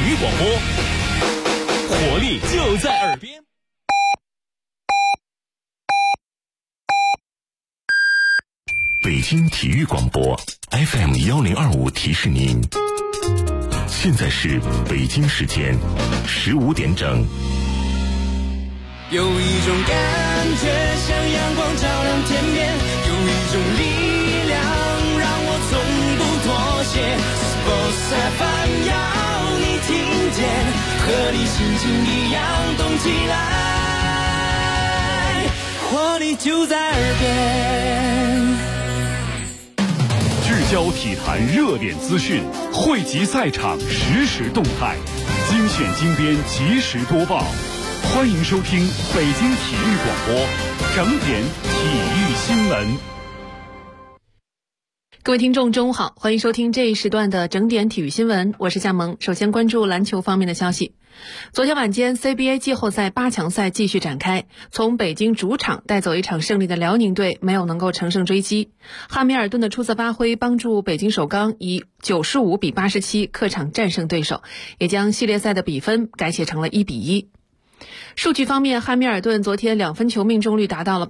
育广播，活力就在耳边。 北京体育广播 FM1025 提示您，现在是北京时间15点整。 有一种感觉像阳光照亮天边，有一种力量让我从不妥协。Sports FM 要你听见，和你心情一样动起来，活力就在耳边。 聚焦体坛热点资讯，汇集赛场实时动态，精选精编及时播报。欢迎收听北京体育广播整点体育新闻。 各位听众中午好，欢迎收听这一时段的整点体育新闻，我是夏萌。首先关注篮球方面的消息。昨天晚间 CBA 季后赛8强赛继续展开，从北京主场带走一场胜利的辽宁队没有能够乘胜追击，汉密尔顿的出色发挥帮助北京首钢以95比87客场战胜对手，也将系列赛的比分改写成了1比1。数据方面，汉密尔顿昨天2分球命中率达到了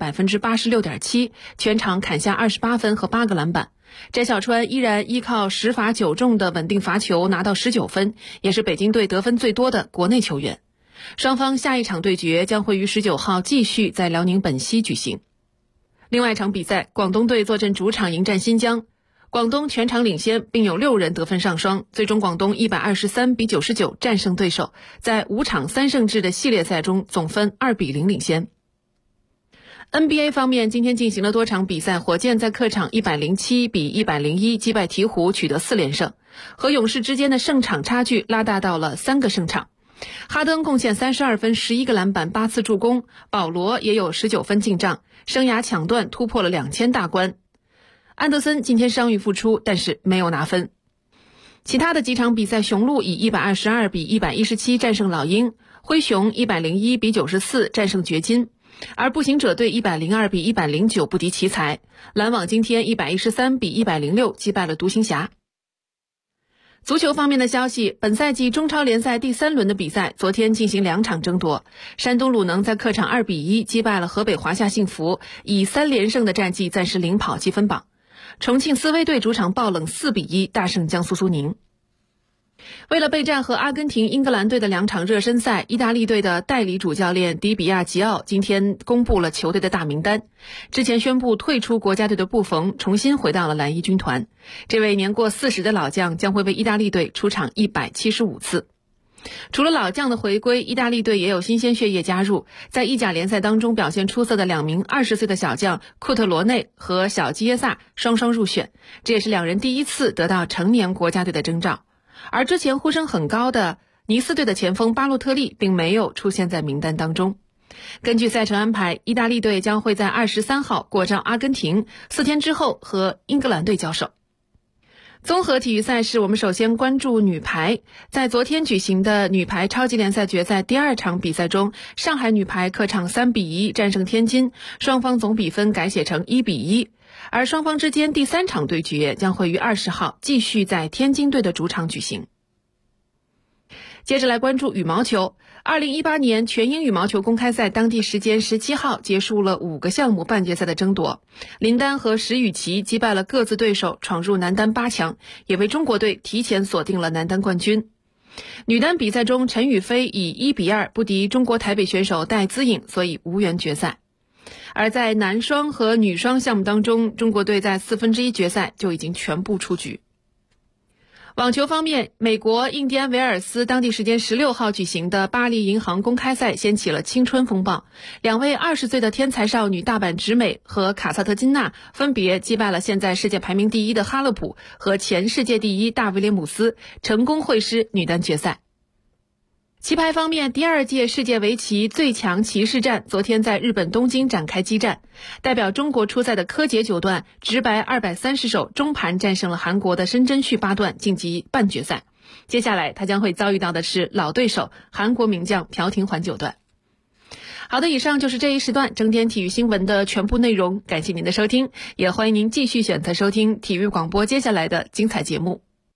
86.7%， 全场砍下28分和8个篮板。翟小川依然依靠10罚9中的稳定罚球拿到19分，也是北京队得分最多的国内球员。双方下一场对决将会于19号继续在辽宁本溪举行。另外一场比赛，广东队坐镇主场迎战新疆，广东全场领先，并有6人得分上双，最终广东123比99战胜对手，在5场3胜制的系列赛中总分2比0领先。NBA 方面，今天进行了多场比赛，火箭在客场107比101击败鹈鹕，取得4连胜，和勇士之间的胜场差距拉大到了3个胜场。哈登贡献32分11个篮板8次助攻，保罗也有19分进账，生涯抢断突破了2000大关。安德森今天伤愈复出，但是没有拿分。其他的几场比赛，雄鹿以122比117战胜老鹰，灰熊101比94战胜掘金，而步行者队102比109不敌奇才，篮网今天113比106击败了独行侠。足球方面的消息，本赛季中超联赛第3轮的比赛昨天进行2场争夺，山东鲁能在客场2比1击败了河北华夏幸福，以3连胜的战绩暂时领跑积分榜。重庆斯威队主场爆冷4比1大胜江苏苏宁。为了备战和阿根廷、英格兰队的2场热身赛，意大利队的代理主教练迪比亚吉奥今天公布了球队的大名单。之前宣布退出国家队的布冯重新回到了蓝衣军团。这位年过40的老将将会为意大利队出场175次。除了老将的回归，意大利队也有新鲜血液加入，在意甲联赛当中表现出色的2名20岁的小将库特罗内和小基耶萨双双入选，这也是2人第一次得到成年国家队的征召。而之前呼声很高的尼斯队的前锋巴洛特利并没有出现在名单当中。根据赛程安排，意大利队将会在23号过招阿根廷，4天之后和英格兰队交手。综合体育赛事，我们首先关注女排。在昨天举行的女排超级联赛决赛第2场比赛中，上海女排客场3比1战胜天津，双方总比分改写成1比1。而双方之间第3场对决将会于20号继续在天津队的主场举行。接着来关注羽毛球。2018年全英羽毛球公开赛当地时间17号结束了5个项目半决赛的争夺，林丹和石宇奇击败了各自对手，闯入男单8强，也为中国队提前锁定了男单冠军。女单比赛中，陈雨菲以1比2不敌中国台北选手戴资颖，所以无缘决赛。而在男双和女双项目当中，中国队在1/4决赛就已经全部出局。网球方面，美国印第安维尔斯当地时间16号举行的巴黎银行公开赛掀起了青春风暴，2位20岁的天才少女大阪直美和卡萨特金娜分别击败了现在世界排名第1的哈勒普和前世界第1大威廉姆斯，成功会师女单决赛。棋牌方面，第2届世界围棋最强棋士战昨天在日本东京展开激战，代表中国出赛的柯洁9段直白230手中盘战胜了韩国的申真旭8段，晋级半决赛。接下来他将会遭遇到的是老对手韩国名将朴廷桓9段。好的，以上就是这一时段整点体育新闻的全部内容，感谢您的收听，也欢迎您继续选择收听体育广播接下来的精彩节目。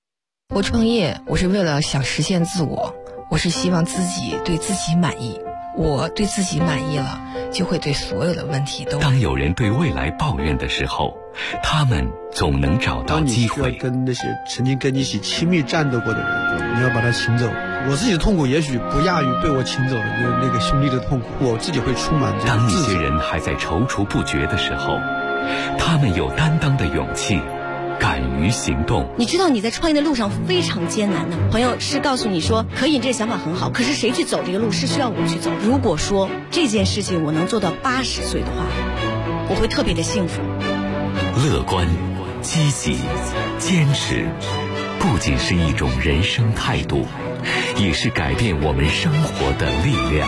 我创业，我是为了想实现自我，我是希望自己对自己满意。我对自己满意了，就会对所有的问题都。 当有人对未来抱怨的时候，他们总能找到机会。 当你需要跟那些曾经跟你一起亲密战斗过的人，你要把他请走。我自己的痛苦也许不亚于被我请走的那个兄弟的痛苦，我自己会充满这种当一些人还在踌躇不决的时候，他们有担当的勇气，敢于行动。 你知道你在创业的路上非常艰难的，朋友是告诉你说可以，这个想法很好，可是谁去走这个路是需要我去走。如果说这件事情我能做到80岁的话，我会特别的幸福。 乐观、积极、坚持，不仅是一种人生态度，也是改变我们生活的力量。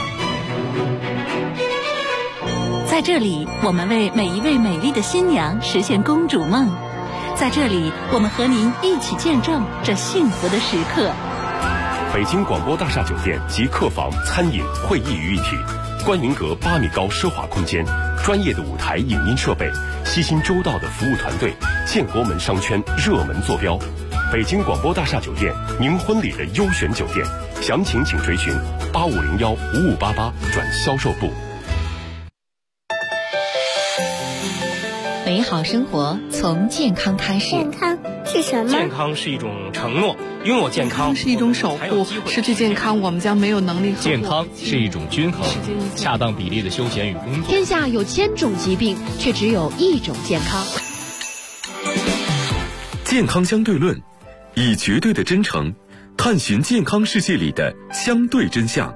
在这里，我们为每一位美丽的新娘实现公主梦。在这里，我们和您一起见证这幸福的时刻。 北京广播大厦酒店集客房、餐饮、会议于一体，观云阁8米高奢华空间，专业的舞台影音设备，悉心周到的服务团队，建国门商圈热门坐标。北京广播大厦酒店，您婚礼的优选酒店，详情请垂询8501-5588转销售部。 美好生活从健康开始。 健康是什么？ 健康是一种承诺，拥有健康是一种守护，失去健康我们将没有能力呵护。 健康是一种均衡、恰当比例的休闲与工作。 天下有1000种疾病，却只有1种健康。 健康相对论，以绝对的真诚探寻健康世界里的相对真相。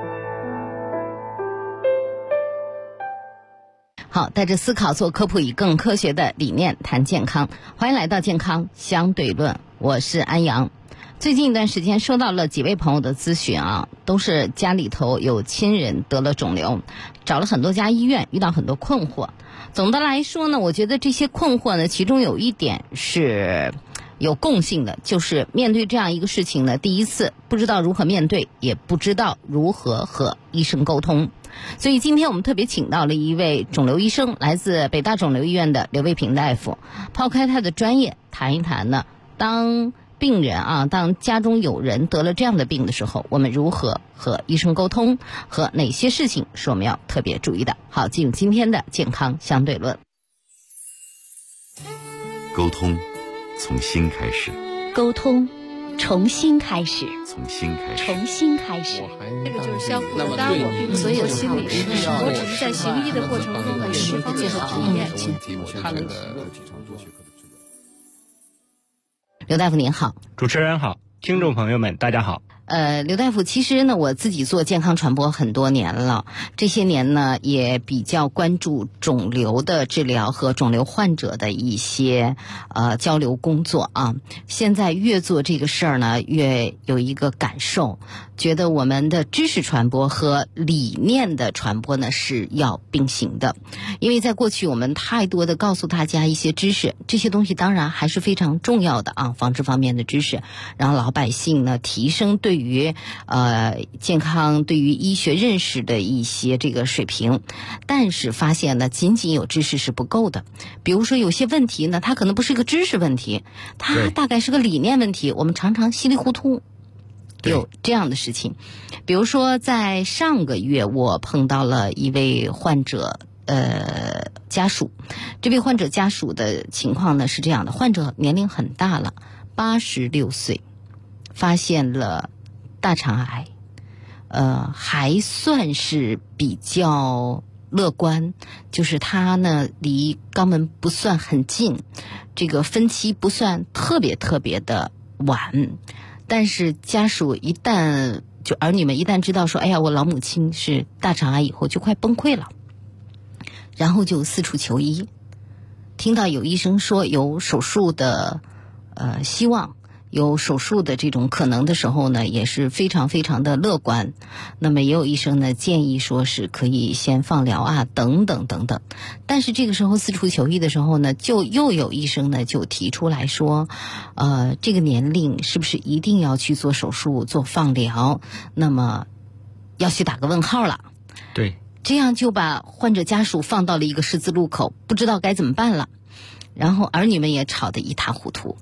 好，带着思考做科普，以更科学的理念谈健康。欢迎来到健康相对论，我是安阳。最近一段时间收到了几位朋友的咨询啊，都是家里头有亲人得了肿瘤，找了很多家医院，遇到很多困惑。总的来说呢，我觉得这些困惑呢，其中有一点是有共性的，就是面对这样一个事情呢，第一次不知道如何面对，也不知道如何和医生沟通。所以今天我们特别请到了一位肿瘤医生，来自北大肿瘤医院的刘卫平大夫，抛开他的专业，谈一谈呢，当病人啊，当家中有人得了这样的病的时候，我们如何和医生沟通，和哪些事情是我们要特别注意的。好，进入今天的健康相对论。 沟通从心开始， 沟通重新开始， 从心开始， 重新开始。 这个就是相互的搭我，并所有心理师，我只是在行医的过程中有十方面的体验。 刘大夫您好。 主持人好，听众朋友们大家好。 刘大夫，其实呢，我自己做健康传播很多年了，这些年呢，也比较关注肿瘤的治疗和肿瘤患者的一些交流工作啊。现在越做这个事儿呢，越有一个感受，觉得我们的知识传播和理念的传播呢是要并行的。因为在过去我们太多的告诉大家一些知识，这些东西当然还是非常重要的啊，防治方面的知识，让老百姓呢提升对于健康、对于医学认识的一些这个水平。但是发现呢，仅仅有知识是不够的。比如说有些问题呢，它可能不是个知识问题，它大概是个理念问题，我们常常稀里糊涂有这样的事情。比如说在上个月我碰到了一位患者家属，这位患者家属的情况呢是这样的，患者年龄很大了，86岁，发现了大肠癌，还算是比较乐观，就是他呢离肛门不算很近，这个分期不算特别的晚，但是家属一旦就儿女们一旦知道说，哎呀，我老母亲是大肠癌以后，就快崩溃了，然后就四处求医，听到有医生说有手术的希望，有手术的这种可能的时候呢，也是非常的乐观。那么也有医生呢建议说是可以先放疗啊，等等。但是这个时候四处求医的时候呢，就又有医生呢就提出来说，这个年龄是不是一定要去做手术、做放疗？那么要去打个问号了。 对， 这样就把患者家属放到了一个十字路口，不知道该怎么办了。然后儿女们也吵得一塌糊涂。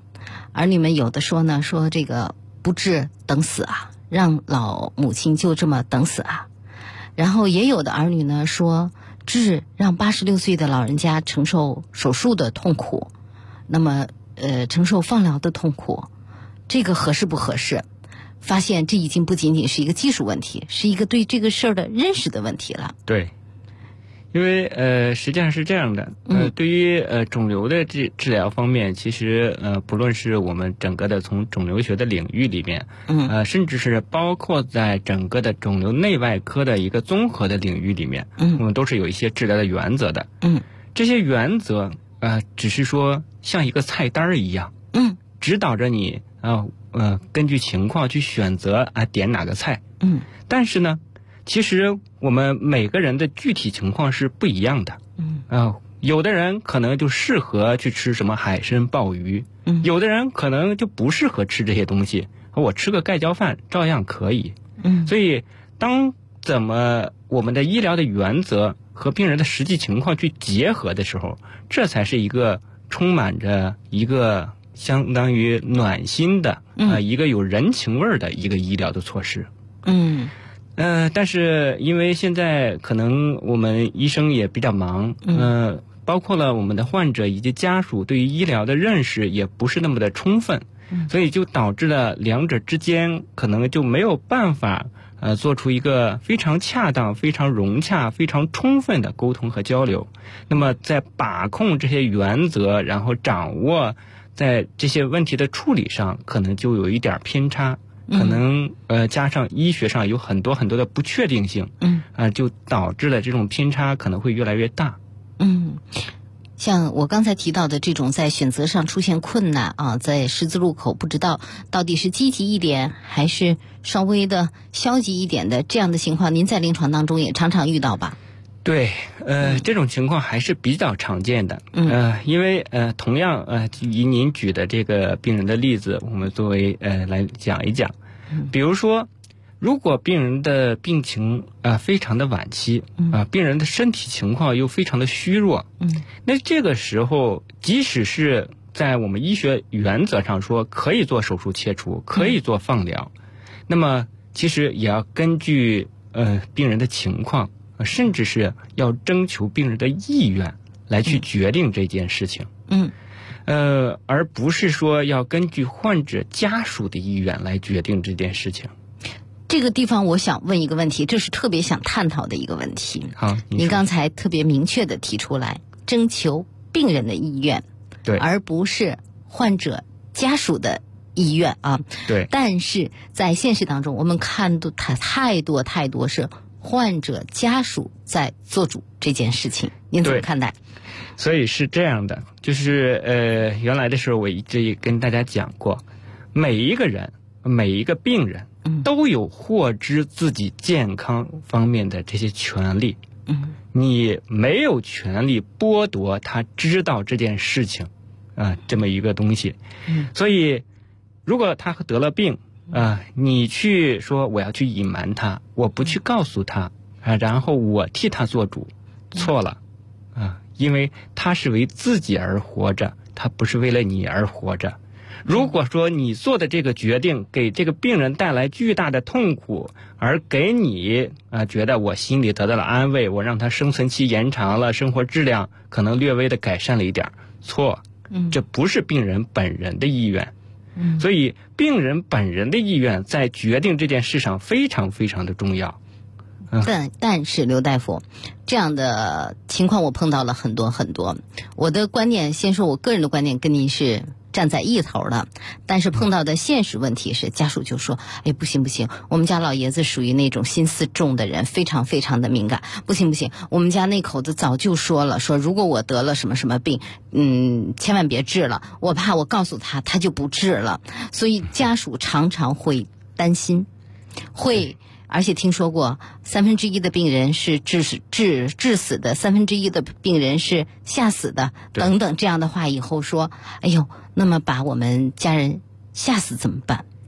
儿女们有的说呢，说这个不治等死啊，让老母亲就这么等死啊。然后也有的儿女呢说，治让86岁的老人家承受手术的痛苦，那么承受放疗的痛苦，这个合适不合适？发现这已经不仅仅是一个技术问题，是一个对这个事儿的认识的问题了。 对，因为实际上是这样的，对于肿瘤的治疗方面，其实不论是我们整个的从肿瘤学的领域里面，甚至是包括在整个的肿瘤内外科的一个综合的领域里面，我们都是有一些治疗的原则的。这些原则只是说像一个菜单一样，指导着你根据情况去选择点哪个菜。但是呢，其实我们每个人的具体情况是不一样的。有的人可能就适合去吃什么海参鲍鱼，有的人可能就不适合吃这些东西，我吃个盖浇饭照样可以。所以当我们的医疗的原则和病人的实际情况去结合的时候，这才是一个充满着一个相当于暖心的一个有人情味的一个医疗的措施。但是因为现在可能我们医生也比较忙，包括了我们的患者以及家属对于医疗的认识也不是那么的充分，所以就导致了两者之间可能就没有办法做出一个非常恰当、非常融洽、非常充分的沟通和交流。那么在把控这些原则，然后掌握在这些问题的处理上，可能就有一点偏差。可能加上医学上有很多很多的不确定性，就导致了这种偏差可能会越来越大。 像我刚才提到的这种在选择上出现困难在十字路口不知道到底是积极一点还是稍微的消极一点的这样的情况，您在临床当中也常常遇到吧？ 对，这种情况还是比较常见的。因为同样以您举的这个病人的例子，我们作为来讲一讲。比如说，如果病人的病情非常的晚期，病人的身体情况又非常的虚弱，那这个时候即使是在我们医学原则上说可以做手术切除，可以做放疗，那么其实也要根据病人的情况，甚至是要征求病人的意愿来去决定这件事情。而不是说要根据患者家属的意愿来决定这件事情。 这个地方我想问一个问题，这是特别想探讨的一个问题。 好， 您刚才特别明确地提出来，征求病人的意愿， 对， 而不是患者家属的意愿对。 但是在现实当中，我们看到太多是患者家属在做主这件事情，您怎么看待？ 所以是这样的，就是原来的时候我一直也跟大家讲过，每一个人每一个病人都有获知自己健康方面的这些权利，你没有权利剥夺他知道这件事情这么一个东西。所以如果他得了病你去说我要去隐瞒他，我不去告诉他然后我替他做主，错了因为他是为自己而活着，他不是为了你而活着。如果说你做的这个决定给这个病人带来巨大的痛苦，而给你觉得我心里得到了安慰，我让他生存期延长了，生活质量可能略微的改善了一点，错，这不是病人本人的意愿。所以病人本人的意愿在决定这件事上非常非常的重要。 但是刘大夫，这样的情况我碰到了很多。我的观念，先说我个人的观念跟您是站在一头的，但是碰到的现实问题是，家属就说不行，我们家老爷子属于那种心思重的人，非常非常的敏感，不行，我们家那口子早就说了，说如果我得了什么什么病千万别治了，我怕我告诉他他就不治了。所以家属常常会担心，而且听说过1/3的病人是致死的，1/3的病人是吓死的，等等这样的话以后说，那么把我们家人吓死怎么办？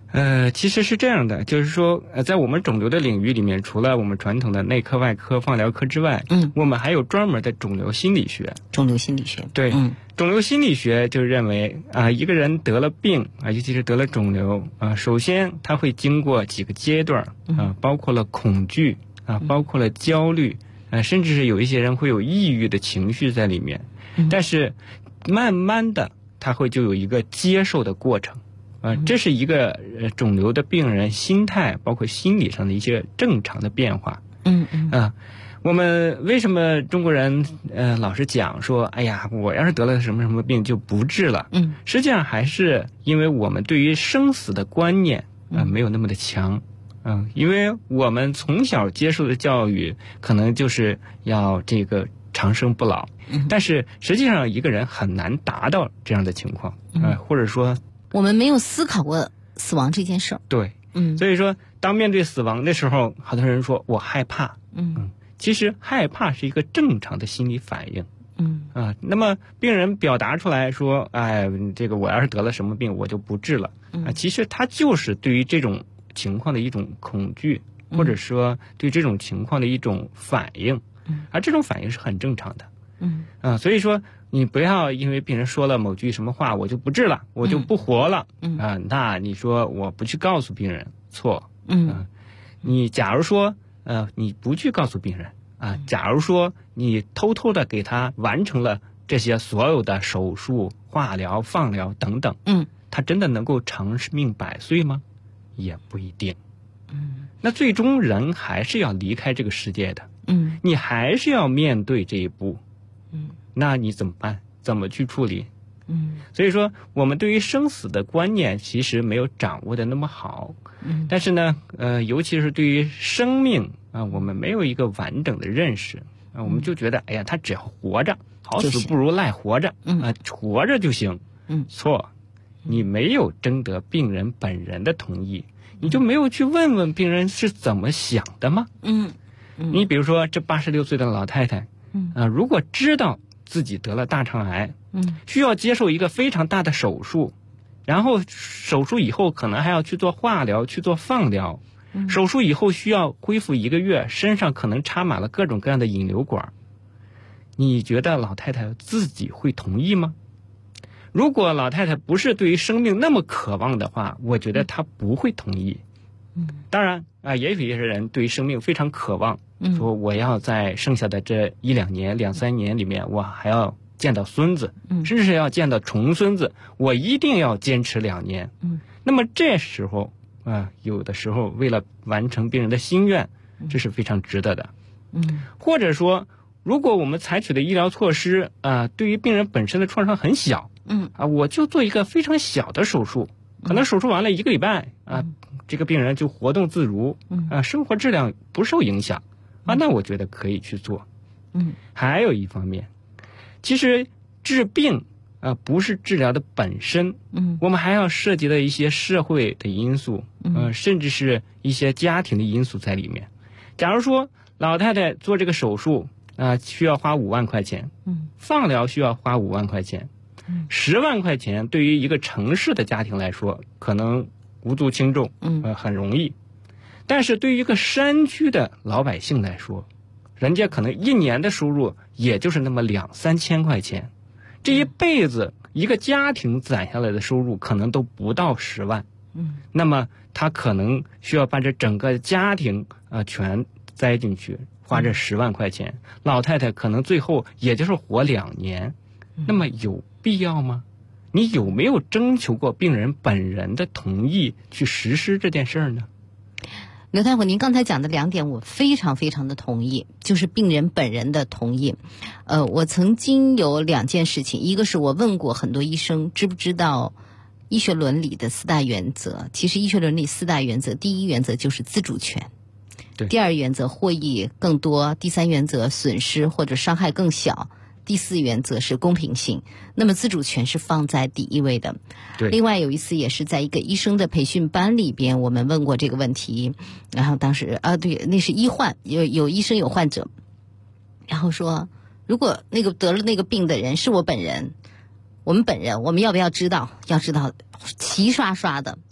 其实是这样的，就是说，在我们肿瘤的领域里面，除了我们传统的内科、外科、放疗科之外，我们还有专门的肿瘤心理学。 肿瘤心理学， 对，肿瘤心理学就认为一个人得了病尤其是得了肿瘤首先他会经过几个阶段包括了恐惧包括了焦虑甚至是有一些人会有抑郁的情绪在里面，但是慢慢的他会就有一个接受的过程。这是一个肿瘤的病人心态包括心理上的一些正常的变化。我们为什么中国人老是讲说，哎呀，我要是得了什么什么病就不治了？实际上还是因为我们对于生死的观念没有那么的强。因为我们从小接受的教育可能就是要这个长生不老，但是实际上一个人很难达到这样的情况或者说我们没有思考过死亡这件事儿。 对，所以说当面对死亡的时候，好多人说我害怕。其实害怕是一个正常的心理反应。那么病人表达出来说，哎，这个我要是得了什么病，我就不治了。其实他就是对于这种情况的一种恐惧，或者说对这种情况的一种反应。而这种反应是很正常的。所以说你不要因为病人说了某句什么话，我就不治了，我就不活了。那你说我不去告诉病人，错。你假如说你不去告诉病人假如说你偷偷的给他完成了这些所有的手术、化疗、放疗等等，他真的能够长命百岁吗？也不一定。那最终人还是要离开这个世界的。你还是要面对这一步。那你怎么办？怎么去处理？所以说我们对于生死的观念其实没有掌握的那么好。但是呢尤其是对于生命我们没有一个完整的认识我们就觉得哎呀，他只要活着，好死不如赖活着活着就行。错，你没有征得病人本人的同意，你就没有去问问病人是怎么想的吗？你比如说这86岁的老太太如果知道自己得了大肠癌需要接受一个非常大的手术，然后手术以后可能还要去做化疗，去做放疗，手术以后需要恢复1个月，身上可能插满了各种各样的引流管，你觉得老太太自己会同意吗？如果老太太不是对于生命那么渴望的话，我觉得她不会同意。当然也有一些人对于生命非常渴望，说我要在剩下的这1-2年、2-3年里面，我还要见到孙子，甚至是要见到重孙子，我一定要坚持2年。那么这时候有的时候为了完成病人的心愿，这是非常值得的。或者说如果我们采取的医疗措施对于病人本身的创伤很小，我就做一个非常小的手术，可能手术完了1个礼拜这个病人就活动自如，生活质量不受影响那我觉得可以去做。还有一方面，其实治病不是治疗的本身，我们还要涉及到一些社会的因素，甚至是一些家庭的因素在里面。假如说老太太做这个手术需要花5万块钱，放疗需要花5万块钱，10万块钱对于一个城市的家庭来说可能无足轻重，很容易。但是对于一个山区的老百姓来说，人家可能1年的收入也就是那么2-3千块钱，这一辈子一个家庭攒下来的收入可能都不到10万。那么他可能需要把这整个家庭全栽进去，花这10万块钱，老太太可能最后也就是活2年，那么有必要吗？你有没有征求过病人本人的同意去实施这件事呢？ 刘大夫，您刚才讲的2点我非常非常的同意，就是病人本人的同意。我曾经有2件事情，一个是我问过很多医生知不知道医学伦理的4大原则。其实医学伦理4大原则，第1原则就是自主权，第2原则获益更多，第3原则损失或者伤害更小，第4原则是公平性。那么自主权是放在第1位的。另外有一次也是在一个医生的培训班里边，我们问过这个问题，然后当时对，那是医患，有医生有患者，然后说如果那个得了那个病的人是我本人，我们要不要知道？要知道，齐刷刷的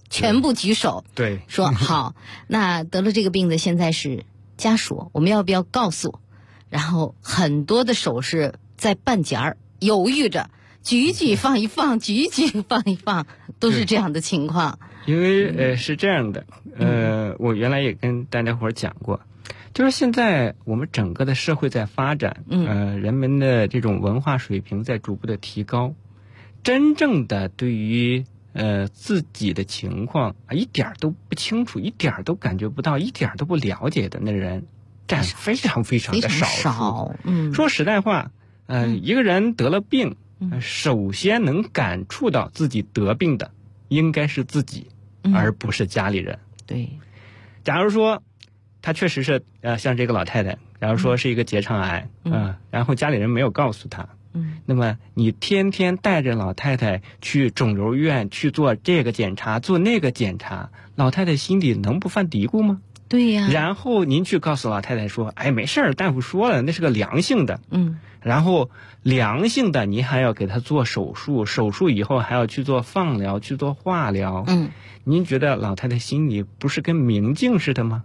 全部举手， 对， 说好，那得了这个病的现在是家属，我们要不要告诉？然后很多的手是在半截儿犹豫着，举一举放一放，举一举放一放，都是这样的情况。 因为是这样的，我原来也跟大家伙讲过，就是现在我们整个的社会在发展，人们的这种文化水平在逐步的提高，真正的对于自己的情况一点都不清楚，一点都感觉不到，一点都不了解的那人占非常非常的少。说实在话，一个人得了病，首先能感触到自己得病的应该是自己，而不是家里人。 对， 假如说他确实是像这个老太太，假如说是一个结肠癌，然后家里人没有告诉他，那么你天天带着老太太去肿瘤院去做这个检查做那个检查，老太太心里能不犯嘀咕吗？ 对呀。 然后您去告诉老太太说，哎，没事儿，大夫说了，那是个良性的。然后良性的您还要给她做手术，手术以后还要去做放疗，去做化疗。您觉得老太太心里不是跟明镜似的吗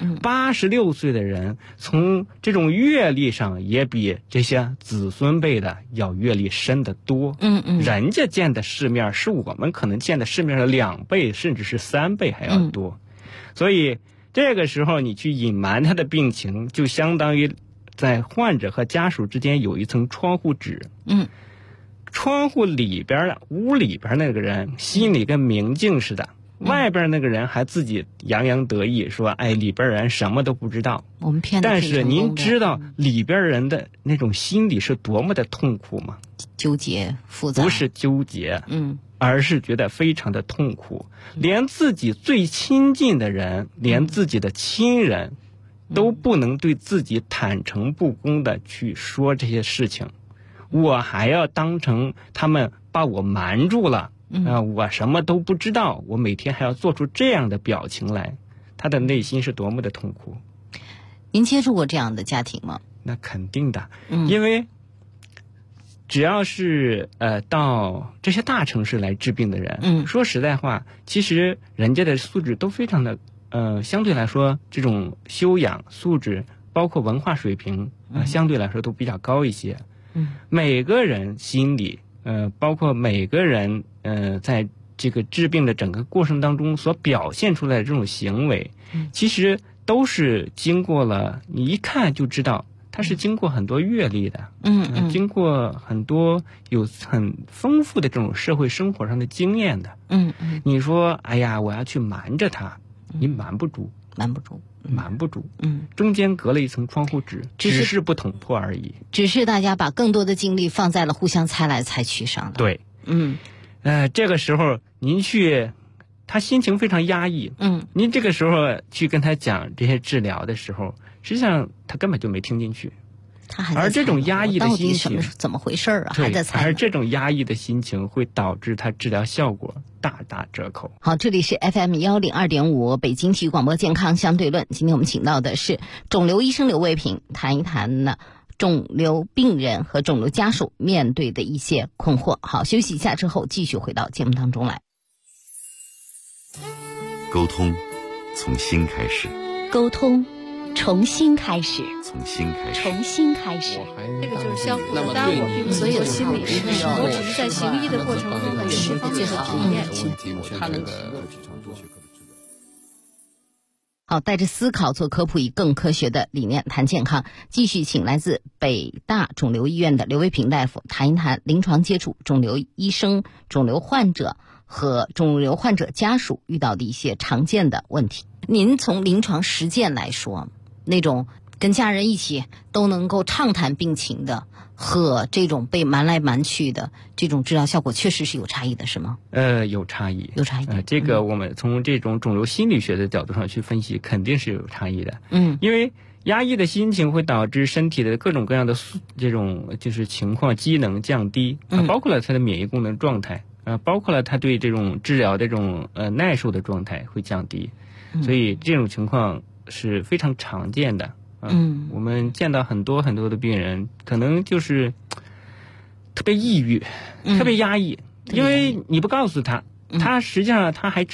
？86岁的人从这种阅历上也比这些子孙辈的要阅历深得多。人家见的世面是我们可能见的世面的2倍甚至是3倍还要多。所以这个时候你去隐瞒他的病情，就相当于在患者和家属之间有一层窗户纸。窗户里边的屋里边那个人心里跟明镜似的，外边那个人还自己洋洋得意说，哎，里边人什么都不知道。 我们骗得但是您知道里边人的那种心理是多么的痛苦吗？ 纠结复杂。 不是纠结，而是觉得非常的痛苦。连自己最亲近的人，连自己的亲人都不能对自己坦诚不公的去说这些事情，我还要当成他们把我瞒住了，我什么都不知道，我每天还要做出这样的表情来，他的内心是多么的痛苦。 您接触过这样的家庭吗？ 那肯定的，因为只要是到这些大城市来治病的人，说实在话，其实人家的素质都非常的相对来说这种修养素质包括文化水平相对来说都比较高一些。每个人心里包括每个人在这个治病的整个过程当中所表现出来的这种行为，其实都是经过了，你一看就知道他是经过很多阅历的，经过很多有很丰富的这种社会生活上的经验的。你说哎呀我要去瞒着他，你瞒不住，中间隔了一层窗户纸，只是不捅破而已。 只是大家把更多的精力放在了互相猜来猜去上了。 对，这个时候您去，他心情非常压抑，您这个时候去跟他讲这些治疗的时候，实际上他根本就没听进去。而这种压抑的心情怎么回事啊？还在猜。 而这种压抑的心情会导致他治疗效果大打折扣。 好，这里是 FM 102.5北京体育广播健康相对论。今天我们请到的是肿瘤医生刘卫平，谈一谈呢肿瘤病人和肿瘤家属面对的一些困惑。好，休息一下之后继续回到节目当中来。 沟通从心开始， 沟通重新开始， 从心开始， 重新开始。 这个就是相互的，当然我并不是心理师，我只是在行医的过程中的释放这个体验。 好，带着思考做科普，以更科学的理念谈健康。继续请来自北大肿瘤医院的刘卫平大夫谈一谈临床接触肿瘤医生、肿瘤患者和肿瘤患者家属遇到的一些常见的问题。您从临床实践来说，那种跟家人一起都能够畅谈病情的和这种被瞒来瞒去的这种治疗效果确实是有差异的，是吗？ 有差异。这个我们从这种肿瘤心理学的角度上去分析，肯定是有差异的。因为压抑的心情会导致身体的各种各样的这种就是情况机能降低，包括了它的免疫功能状态，包括了它对这种治疗的这种耐受的状态会降低，所以这种情况是非常常见的。我们见到很多很多的病人，可能就是特别抑郁，特别压抑，因为你不告诉他，他实际上他还知道，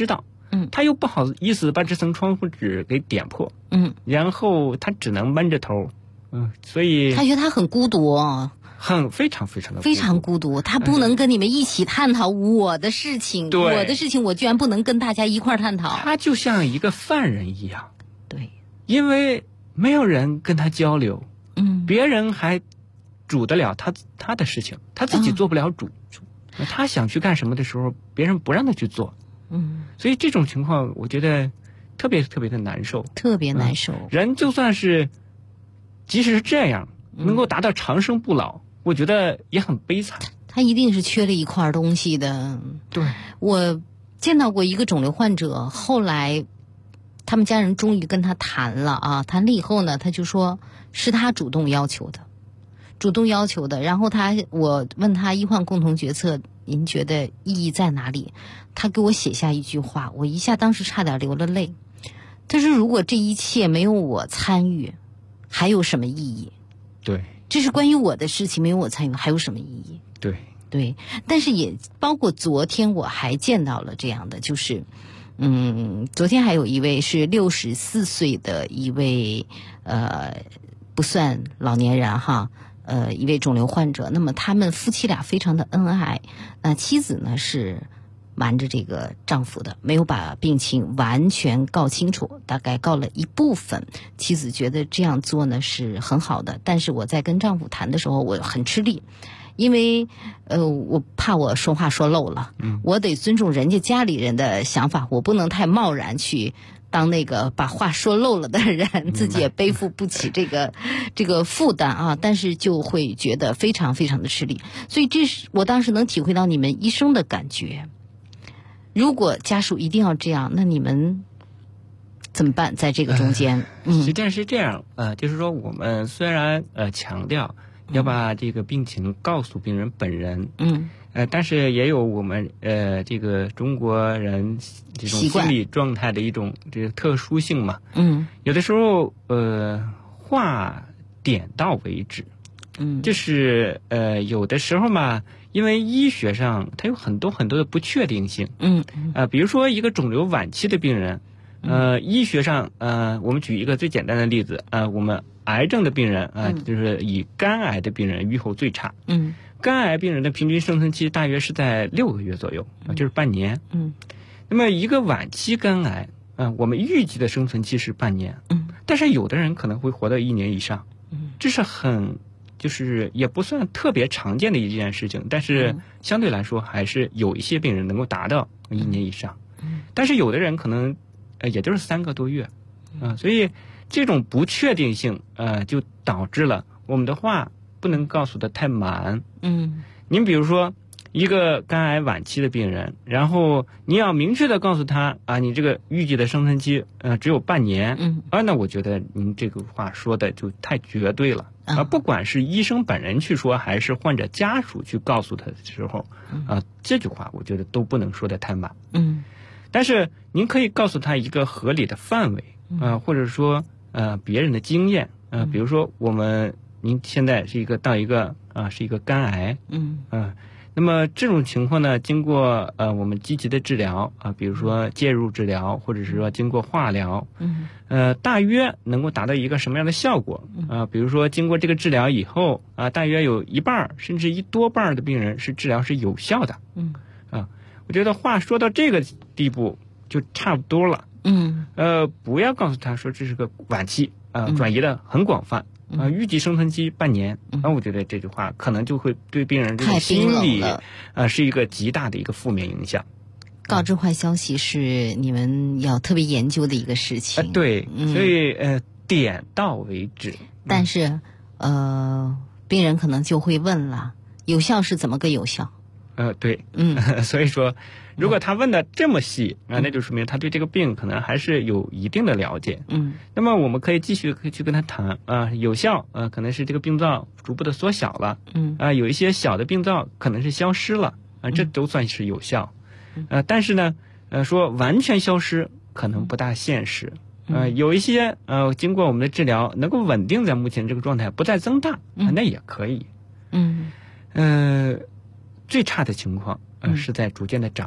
他又不好意思把这层窗户纸给点破，然后他只能闷着头，所以他觉得他很孤独， 非常非常的非常孤独，他不能跟你们一起探讨我的事情，我的事情我居然不能跟大家一块探讨。 他就像一个犯人一样， 对， 因为没有人跟他交流，别人还主得了他的事情，他自己做不了主，他想去干什么的时候，别人不让他去做，所以这种情况我觉得特别特别的难受， 特别难受。 人就算是即使是这样能够达到长生不老，我觉得也很悲惨。 他一定是缺了一块东西的。 对， 我见到过一个肿瘤患者，后来他们家人终于跟他谈了谈了以后呢，他就说是他主动要求的。然后我问他医患共同决策您觉得意义在哪里，他给我写下一句话，我一下当时差点流了泪。他说如果这一切没有我参与还有什么意义？ 对， 这是关于我的事情，没有我参与还有什么意义？对，但是也包括昨天我还见到了这样的，就是昨天还有一位是64岁的一位不算老年人哈，一位肿瘤患者。那么他们夫妻俩非常的恩爱，妻子呢是瞒着这个丈夫的，没有把病情完全告清楚，大概告了一部分。妻子觉得这样做呢是很好的，但是我在跟丈夫谈的时候我很吃力，因为我怕我说话说漏了，我得尊重人家家里人的想法，我不能太贸然去当那个把话说漏了的人，自己也背负不起这个负担但是就会觉得非常非常的吃力。所以这是我当时能体会到你们医生的感觉。如果家属一定要这样，那你们怎么办？在这个中间， 实际上是这样，就是说我们虽然强调要把这个病情告诉病人本人，但是也有我们这个中国人这种心理状态的一种这个特殊性嘛，有的时候话点到为止，就是有的时候嘛，因为医学上它有很多很多的不确定性，比如说一个肿瘤晚期的病人，医学上我们举一个最简单的例子，我们癌症的病人就是以肝癌的病人预后最差，肝癌病人的平均生存期大约是在6个月左右，就是半年，那么一个晚期肝癌我们预计的生存期是半年，但是有的人可能会活到1年以上，这是就是也不算特别常见的一件事情，但是相对来说还是有一些病人能够达到1年以上，但是有的人可能也就是3个多月，所以这种不确定性就导致了我们的话不能告诉的太满。您比如说一个肝癌晚期的病人，然后你要明确的告诉他你这个预计的生存期只有半年，那我觉得您这个话说的就太绝对了，不管是医生本人去说还是患者家属去告诉他的时候，这句话我觉得都不能说的太满。但是您可以告诉他一个合理的范围，或者说别人的经验，比如说您现在是一个肝癌，那么这种情况呢，经过我们积极的治疗比如说介入治疗，或者是说经过化疗，大约能够达到一个什么样的效果比如说经过这个治疗以后大约有一半甚至多半的病人是治疗是有效的，我觉得话说到这个地步就差不多了，不要告诉他说这是个晚期转移的很广泛，预计生存期半年，我觉得这句话可能就会对病人这个心理是一个极大的一个负面影响。 告知坏消息是你们要特别研究的一个事情， 对，所以点到为止。 但是病人可能就会问了，有效是怎么个有效？ 对，所以说如果他问的这么细那就说明他对这个病可能还是有一定的了解，那么我们可以继续去跟他谈有效可能是这个病灶逐步的缩小了，有一些小的病灶可能是消失了这都算是有效，但是呢说完全消失可能不大现实，有一些经过我们的治疗能够稳定在目前这个状态不再增大，那也可以，最差的情况是在逐渐的长，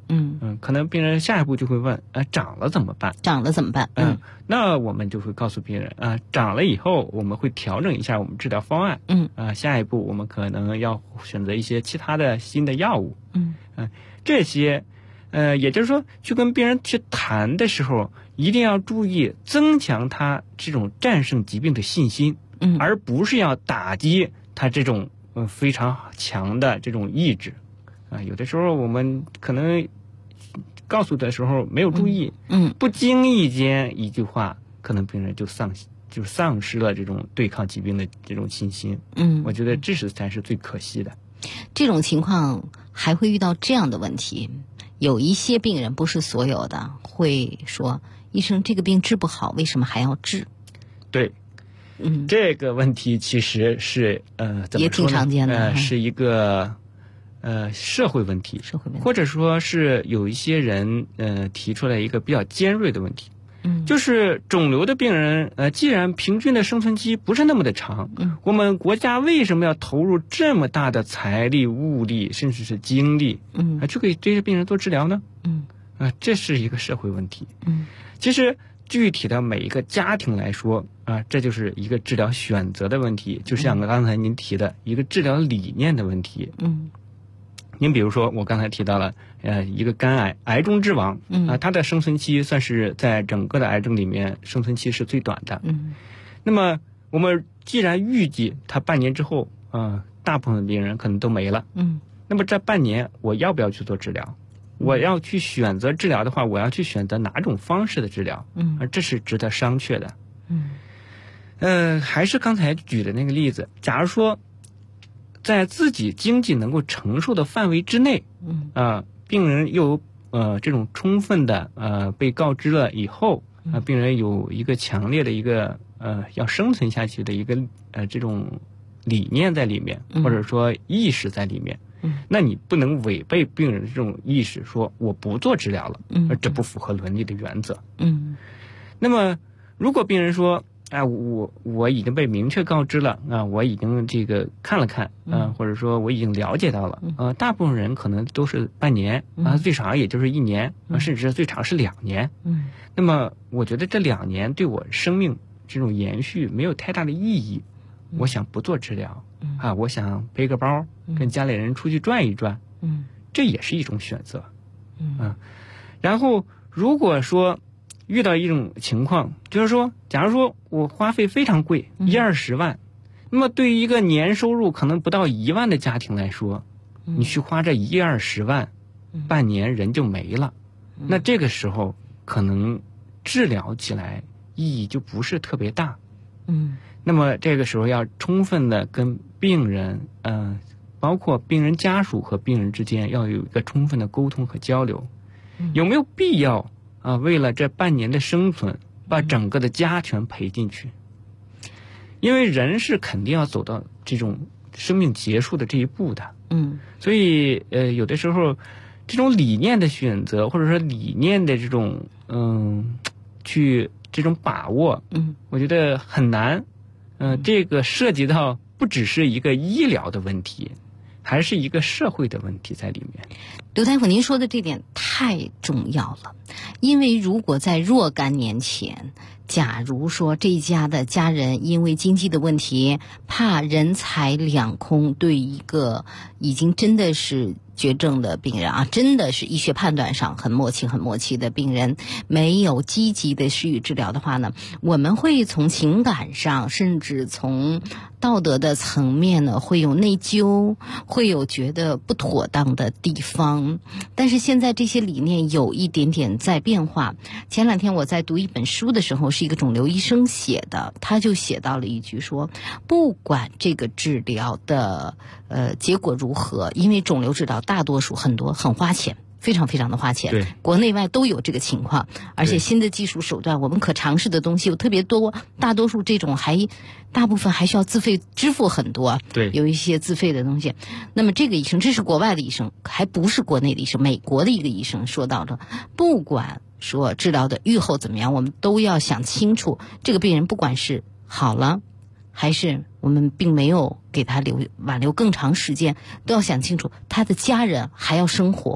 可能病人下一步就会问，长了怎么办？ 长了怎么办？ 那我们就会告诉病人，长了以后我们会调整一下我们治疗方案。下一步我们可能要选择一些其他的新的药物。这些，也就是说，去跟病人去谈的时候，一定要注意增强他这种战胜疾病的信心，而不是要打击他这种非常强的这种意志。有的时候我们可能告诉的时候没有注意，不经意间一句话，可能病人就丧失了这种对抗疾病的这种信心。我觉得这才是最可惜的。 这种情况还会遇到这样的问题，有一些病人，不是所有的，会说医生这个病治不好，为什么还要治？ 对，这个问题其实是怎么说呢？ 也挺常见的， 是一个社会问题，或者说是有一些人提出来一个比较尖锐的问题。就是肿瘤的病人，既然平均的生存期不是那么的长，我们国家为什么要投入这么大的财力、物力，甚至是精力，去给这些病人做治疗呢？这是一个社会问题。其实具体的每一个家庭来说，这就是一个治疗选择的问题，就像刚才您提的一个治疗理念的问题。您比如说，我刚才提到了，一个肝癌，癌中之王，它的生存期算是在整个的癌症里面生存期是最短的。那么我们既然预计它半年之后，大部分病人可能都没了。那么这半年我要不要去做治疗？我要去选择治疗的话，我要去选择哪种方式的治疗？这是值得商榷的。还是刚才举的那个例子，假如说在自己经济能够承受的范围之内，病人又这种充分的被告知了以后，病人有一个强烈的一个要生存下去的一个这种理念在里面，或者说意识在里面，那你不能违背病人这种意识，说我不做治疗了，这不符合伦理的原则。那么如果病人说，我已经被明确告知了，我已经这个看了看，或者说我已经了解到了，大部分人可能都是半年，最长也就是1年，甚至最长是2年。那么我觉得这2年对我生命这种延续没有太大的意义，我想不做治疗，我想背个包，跟家里人出去转一转，这也是一种选择。然后如果说遇到一种情况，就是说，假如说我花费非常贵，10-20万，那么对于一个年收入可能不到1万的家庭来说，你去花这10-20万，半年人就没了，那这个时候可能治疗起来意义就不是特别大。那么这个时候要充分的跟病人，包括病人家属和病人之间要有一个充分的沟通和交流，有没有必要为了这半年的生存，把整个的家全赔进去？因为人是肯定要走到这种生命结束的这一步的。所以有的时候这种理念的选择，或者说理念的这种去这种把握，我觉得很难。这个涉及到不只是一个医疗的问题，还是一个社会的问题在里面。 刘大夫，您说的这点太重要了，因为如果在若干年前，假如说这一家的家人因为经济的问题，怕人财两空，对一个已经真的是绝症的病人真的是医学判断上很末期的病人，没有积极的施予治疗的话呢，我们会从情感上，甚至从道德的层面呢，会有内疚，会有觉得不妥当的地方。但是现在这些理念有一点点在变化。前2天我在读一本书的时候，是一个肿瘤医生写的，他就写到了一句说，不管这个治疗的结果如何，因为肿瘤治疗大多数很花钱，非常非常的花钱， 对， 国内外都有这个情况，而且新的技术手段，我们可尝试的东西有特别多，大多数这种大部分还需要自费支付很多， 对， 有一些自费的东西。那么这个医生，这是国外的医生，还不是国内的医生，美国的一个医生说到的，不管说治疗的预后怎么样，我们都要想清楚，这个病人不管是好了，还是我们并没有给他挽留更长时间，都要想清楚他的家人还要生活，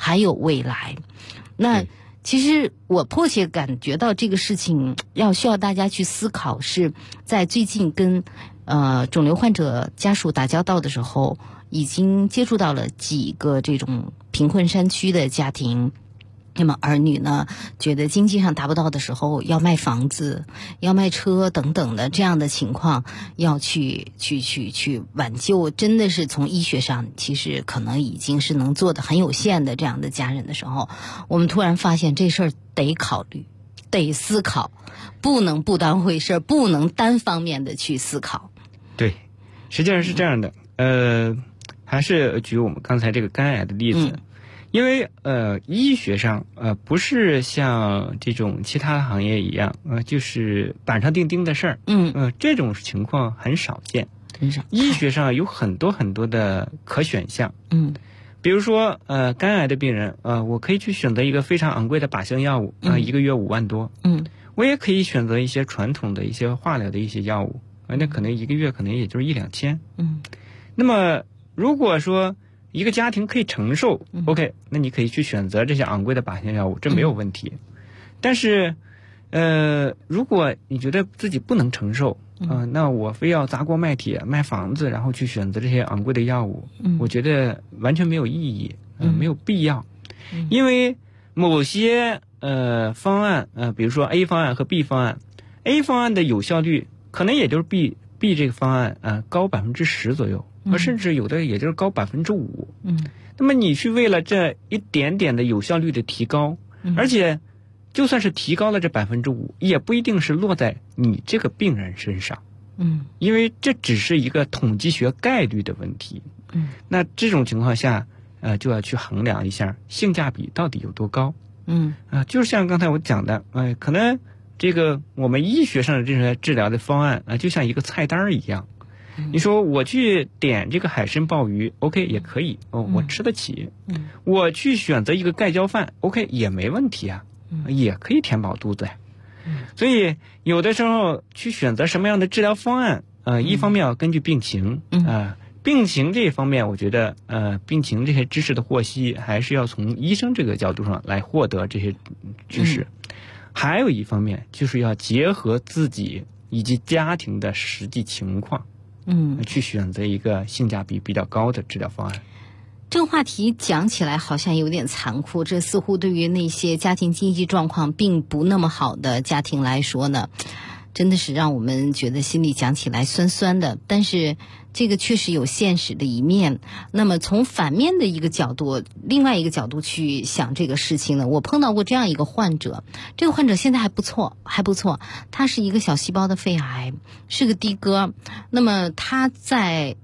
还有未来。那其实我迫切感觉到这个事情需要大家去思考，是在最近跟肿瘤患者家属打交道的时候，已经接触到了几个这种贫困山区的家庭。那么儿女呢，觉得经济上达不到的时候，要卖房子、要卖车等等的这样的情况，要去挽救，真的是从医学上其实可能已经是能做的很有限的这样的家人的时候，我们突然发现这事儿得考虑，得思考，不能不当回事，不能单方面的去思考。 对，实际上是这样的，还是举我们刚才这个肝癌的例子。因为医学上不是像这种其他行业一样就是板上钉钉的事儿，这种情况很少见。医学上有很多很多的可选项，比如说肝癌的病人我可以去选择一个非常昂贵的靶向药物，1个月5万多，我也可以选择一些传统的一些化疗的一些药物，那可能1个月可能也就是1-2千，那么如果说一个家庭可以承受，OK， 那你可以去选择这些昂贵的靶向药物，这没有问题。但是，如果你觉得自己不能承受，那我非要砸锅卖铁卖房子，然后去选择这些昂贵的药物，我觉得完全没有意义，没有必要。因为某些方案，比如说 A 方案和 B 方案 ，A 方案的有效率可能也就是 B 这个方案高10%左右。甚至有的也就是高5%。那么你去为了这一点点的有效率的提高，而且就算是提高了这5%，也不一定是落在你这个病人身上。因为这只是一个统计学概率的问题。那这种情况下，就要去衡量一下性价比到底有多高。就是像刚才我讲的，可能这个我们医学上的这些治疗的方案就像一个菜单一样。你说我去点这个海参鲍鱼 OK 也可以我吃得起。我去选择一个盖浇饭 OK 也没问题啊，也可以填饱肚子呀。所以有的时候去选择什么样的治疗方案一方面要根据病情病情这一方面，我觉得病情这些知识的获悉还是要从医生这个角度上来获得这些知识。还有一方面就是要结合自己以及家庭的实际情况。去选择一个性价比比较高的治疗方案。 这个话题讲起来好像有点残酷，这似乎对于那些家庭经济状况并不那么好的家庭来说呢，真的是让我们觉得心里讲起来酸酸的。但是这个确实有现实的一面。那么从反面的一个角度，另外一个角度去想这个事情呢，我碰到过这样一个患者，这个患者现在还不错，他是一个小细胞的肺癌，是个的哥。那么他在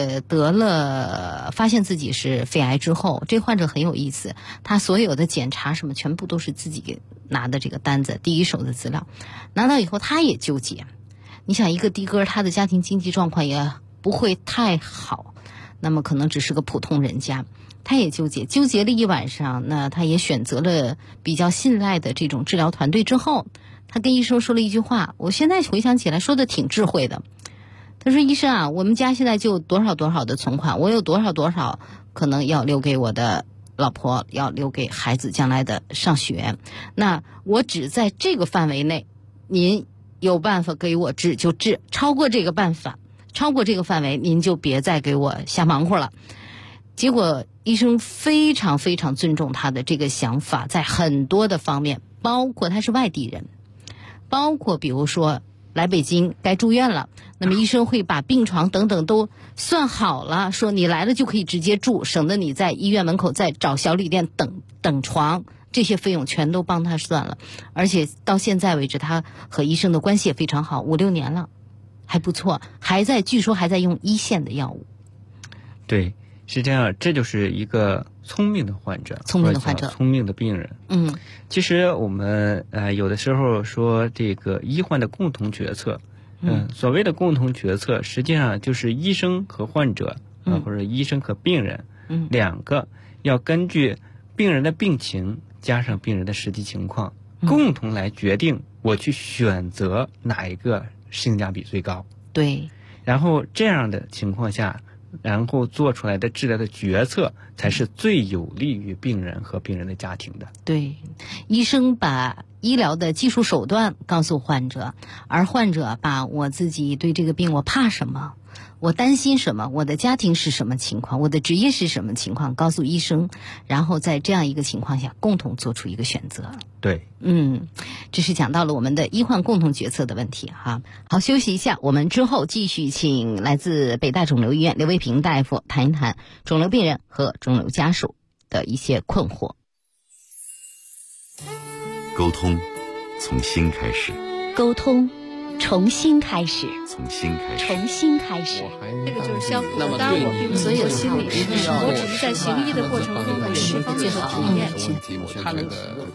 发现自己是肺癌之后，这患者很有意思，他所有的检查什么全部都是自己给拿的这个单子，第一手的资料拿到以后，他也纠结。你想一个的哥，他的家庭经济状况也不会太好，那么可能只是个普通人家，他也纠结了一晚上。那他也选择了比较信赖的这种治疗团队之后，他跟医生说了一句话，我现在回想起来说的挺智慧的。他说，医生啊，我们家现在就多少多少的存款，我有多少多少可能要留给我的老婆，要留给孩子将来的上学，那我只在这个范围内，您有办法给我治就治，超过这个范围您就别再给我瞎忙活了。结果医生非常非常尊重他的这个想法，在很多的方面，包括他是外地人，包括比如说来北京该住院了，那么医生会把病床等等都算好了，说你来了就可以直接住，省得你在医院门口再找小旅店等床，这些费用全都帮他算了。而且到现在为止，他和医生的关系也非常好，5-6年了，还不错，据说还在用1线的药物。 对，是这样，这就是一个聪明的患者，聪明的病人。其实我们有的时候说这个医患的共同决策，所谓的共同决策，实际上就是医生和患者或者医生和病人两个要根据病人的病情加上病人的实际情况，共同来决定我去选择哪一个性价比最高。 对， 然后这样的情况下， 然后做出来的治疗的决策才是最有利于病人和病人的家庭的。 对，医生把医疗的技术手段告诉患者，而患者把我自己对这个病我怕什么，我担心什么，我的家庭是什么情况，我的职业是什么情况，告诉医生，然后在这样一个情况下共同做出一个选择。 对， 这是讲到了我们的医患共同决策的问题哈。好，休息一下，我们之后继续请来自北大肿瘤医院刘卫平大夫谈一谈肿瘤病人和肿瘤家属的一些困惑。 沟通从心开始， 沟通重新开始， 从心开始， 重新开始。 这个就是相互的，当然我并不所有心理师，我只是在行医的过程中有十方面的体验。 他能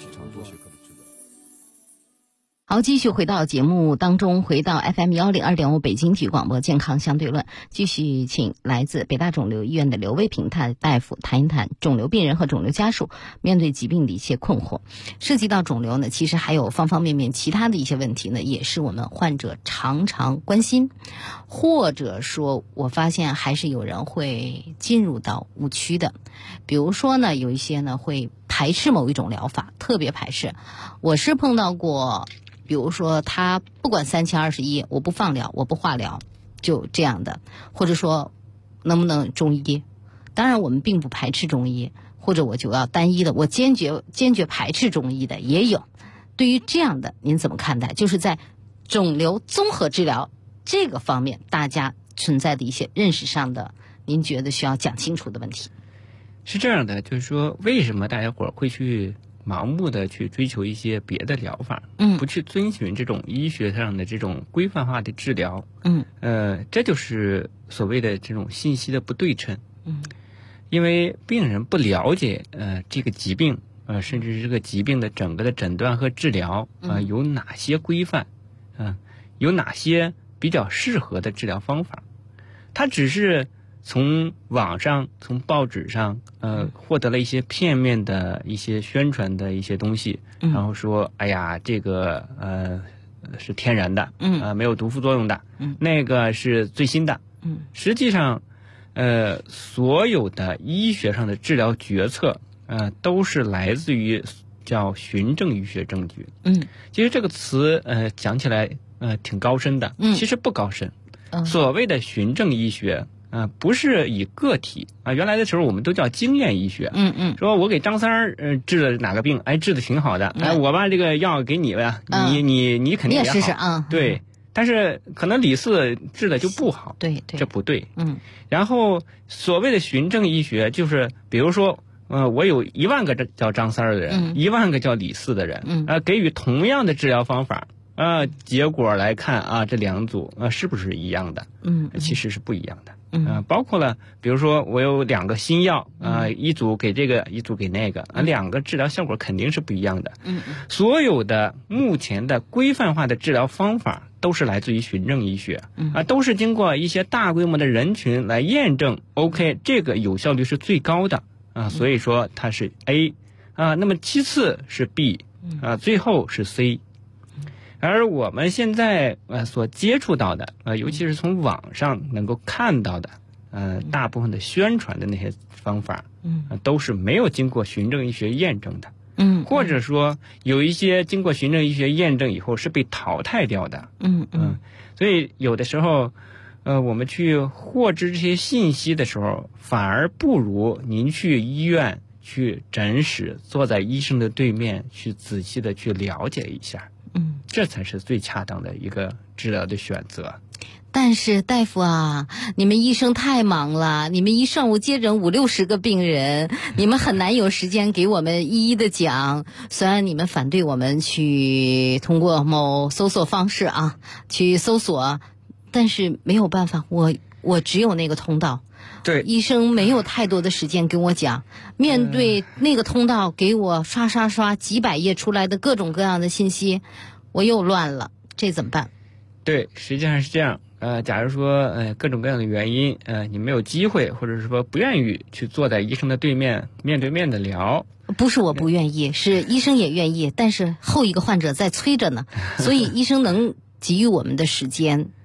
好，继续回到节目当中，回到 FM102.5 北京体育广播健康相对论，继续请来自北大肿瘤医院的刘卫平大夫谈一谈肿瘤病人和肿瘤家属面对疾病的一些困惑。涉及到肿瘤呢，其实还有方方面面其他的一些问题呢，也是我们患者常常关心，或者说我发现还是有人会进入到误区的。比如说呢，有一些呢会排斥某一种疗法，特别排斥。我是碰到过，比如说他不管3021，我不放疗，我不化疗，就这样的。或者说能不能中医，当然我们并不排斥中医，或者我就要单一的，我坚决排斥中医的也有。对于这样的您怎么看待？就是在肿瘤综合治疗这个方面，大家存在的一些认识上的您觉得需要讲清楚的问题。 是这样的，就是说为什么大家伙会去盲目的去追求一些别的疗法，不去遵循这种医学上的这种规范化的治疗，这就是所谓的这种信息的不对称，因为病人不了解这个疾病，甚至是这个疾病的整个的诊断和治疗有哪些规范，有哪些比较适合的治疗方法，他只是从网上从报纸上获得了一些片面的一些宣传的一些东西，然后说哎呀这个是天然的，没有毒副作用的，那个是最新的，实际上所有的医学上的治疗决策都是来自于叫循证医学证据。其实这个词讲起来挺高深的，其实不高深。所谓的循证医学不是以个体原来的时候我们都叫经验医学，说我给张三儿治了哪个病，治的挺好的，我把这个药给你吧，你肯定也好， 试试啊， 对，但是可能李四治的就不好， 对， 这不对，然后所谓的循证医学就是比如说我有1万个叫张三儿的人，1万个叫李四的人，给予同样的治疗方法，结果来看这两组是不是一样的？其实是不一样的。包括了，比如说我有2个新药，一组给这个，一组给那个，2个治疗效果肯定是不一样的。所有的目前的规范化的治疗方法都是来自于循证医学，都是经过一些大规模的人群来验证 ，OK， 这个有效率是最高的所以说它是 A，那么其次是 B，最后是 C。而我们现在所接触到的尤其是从网上能够看到的大部分的宣传的那些方法都是没有经过循证医学验证的，或者说有一些经过循证医学验证以后是被淘汰掉的，所以有的时候我们去获知这些信息的时候，反而不如您去医院去诊室坐在医生的对面去仔细的去了解一下，这才是最恰当的一个治疗的选择。 但是大夫啊，你们医生太忙了，你们一上午接诊50-60个病人，你们很难有时间给我们一一的讲。虽然你们反对我们去通过某搜索方式去搜索，但是没有办法，我只有那个通道。 对， 医生没有太多的时间跟我讲，面对那个通道给我刷几百页出来的各种各样的信息，我又乱了，这怎么办？ 对，实际上是这样。假如说各种各样的原因，你没有机会，或者是说不愿意去坐在医生的对面，面对面的聊。 不是我不愿意，是医生也愿意，但是后一个患者在催着呢，所以医生能给予我们的时间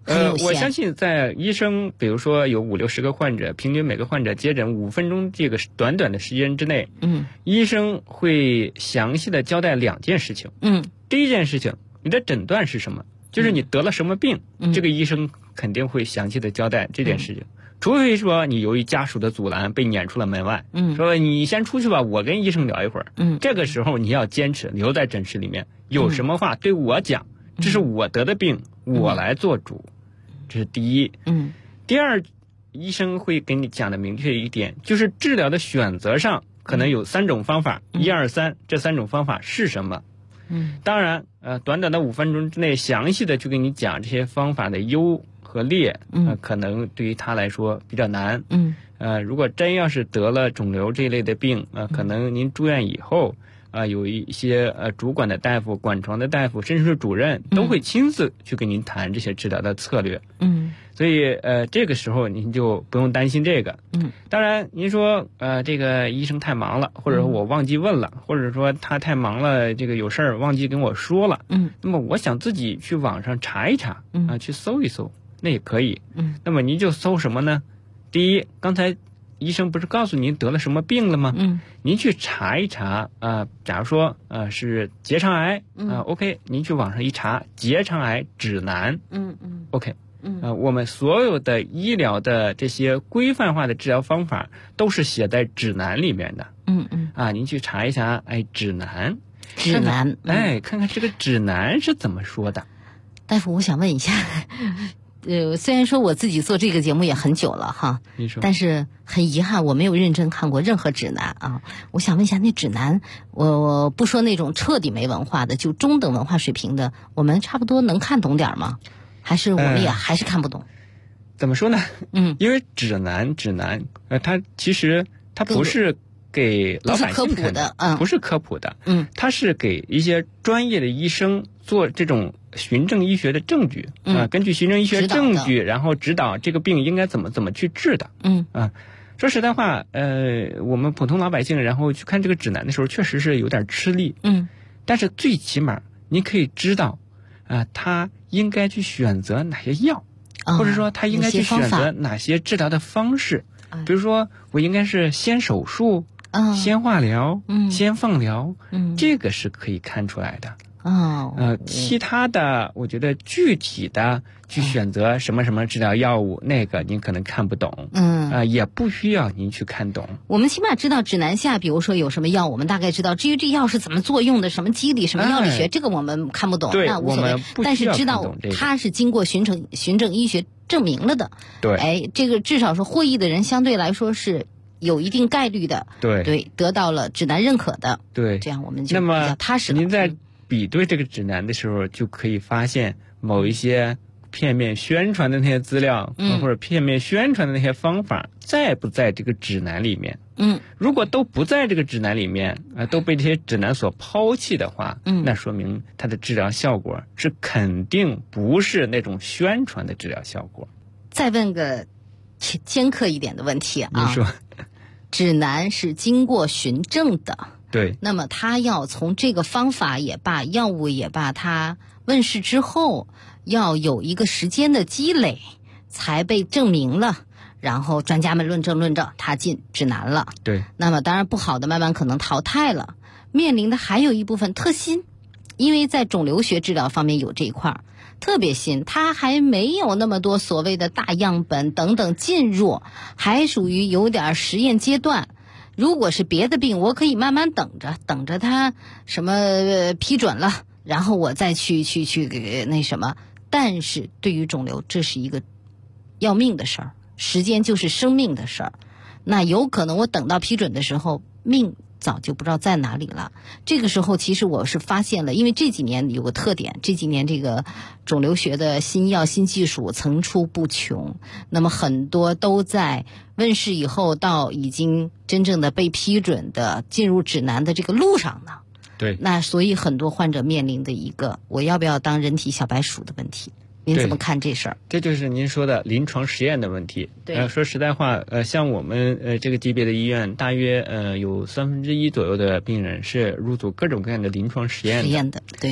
限。 我相信在医生，比如说有5、60个患者，平均每个患者接诊5分钟这个短短的时间之内，医生会详细的交代2件事情。第一件事情，你的诊断是什么？就是你得了什么病，这个医生肯定会详细的交代这件事情。除非说你由于家属的阻拦被撵出了门外，说你先出去吧，我跟医生聊一会儿。这个时候你要坚持留在诊室里面，有什么话对我讲，这是我得的病，我来做主，这是第一。第二，医生会给你讲的明确一点，就是治疗的选择上可能有3种方法，1、2、3，这3种方法是什么？当然，短短的5分钟之内详细的去给你讲这些方法的优和劣，可能对于他来说比较难。如果真要是得了肿瘤这一类的病，可能您住院以后，有一些主管的大夫、管床的大夫，甚至是主任，都会亲自去跟您谈这些治疗的策略。所以这个时候您就不用担心这个。当然您说这个医生太忙了，或者说我忘记问了，或者说他太忙了，这个有事儿忘记跟我说了。那么我想自己去网上查一查，去搜一搜，那也可以。那么您就搜什么呢？第一，刚才医生不是告诉您得了什么病了吗？您去查一查假如说是结肠癌，OK， 您去网上一查结肠癌指南，OK。我们所有的医疗的这些规范化的治疗方法都是写在指南里面的。您去查一查，指南，看看这个指南是怎么说的。 大夫，我想问一下，虽然说我自己做这个节目也很久了哈，但是很遗憾我没有认真看过任何指南啊。我想问一下，那指南，我不说那种彻底没文化的，就中等文化水平的，我们差不多能看懂点吗？还是我们也还是看不懂？ 怎么说呢？因为指南，它其实它不是给老百姓看的，不是科普的，它是给一些专业的医生做这种循证医学的证据根据循证医学证据，然后指导这个病应该怎么去治的。说实在话，我们普通老百姓然后去看这个指南的时候，确实是有点吃力。但是最起码你可以知道他应该去选择哪些药，或者说他应该去选择哪些治疗的方式。比如说我应该是先手术，先化疗，先放疗，这个是可以看出来的。其他的我觉得具体的去选择什么治疗药物，那个您可能看不懂，也不需要您去看懂。 我们起码知道指南下，比如说有什么药，我们大概知道。至于这药是怎么作用的，什么机理，什么药理学，这个我们看不懂，那无所谓。但是知道它是经过循证医学证明了的。对，这个至少是获益的人相对来说是有一定概率的。对，得到了指南认可的。对，这样我们就比较踏实了。 您在比对这个指南的时候，就可以发现某一些片面宣传的那些资料，或者片面宣传的那些方法，在不在这个指南里面？如果都不在这个指南里面，都被这些指南所抛弃的话，那说明它的治疗效果是肯定不是那种宣传的治疗效果。 再问个尖刻一点的问题啊， 你说， 指南是经过循证的。 对， 那么他要从这个方法也罢，药物也罢，他问世之后要有一个时间的积累，才被证明了，然后专家们论证，他进指南了。 对， 那么当然不好的慢慢可能淘汰了，面临的还有一部分特新，因为在肿瘤学治疗方面有这一块特别新，它还没有那么多所谓的大样本等等进入，还属于有点实验阶段。如果是别的病，我可以慢慢等着它什么批准了，然后我再去那什么。但是对于肿瘤，这是一个要命的事儿，时间就是生命的事儿。那有可能我等到批准的时候，命早就不知道在哪里了。这个时候其实我是发现了，因为这几年有个特点，这几年这个肿瘤学的新药新技术层出不穷，那么很多都在问世以后到已经真正的被批准的进入指南的这个路上呢。 对， 那所以很多患者面临的一个我要不要当人体小白鼠的问题。您怎么看这事儿？ 这就是您说的临床实验的问题。 对， 说实在话，像我们这个级别的医院，大约有1/3左右的病人是入组各种各样的临床实验的。 对，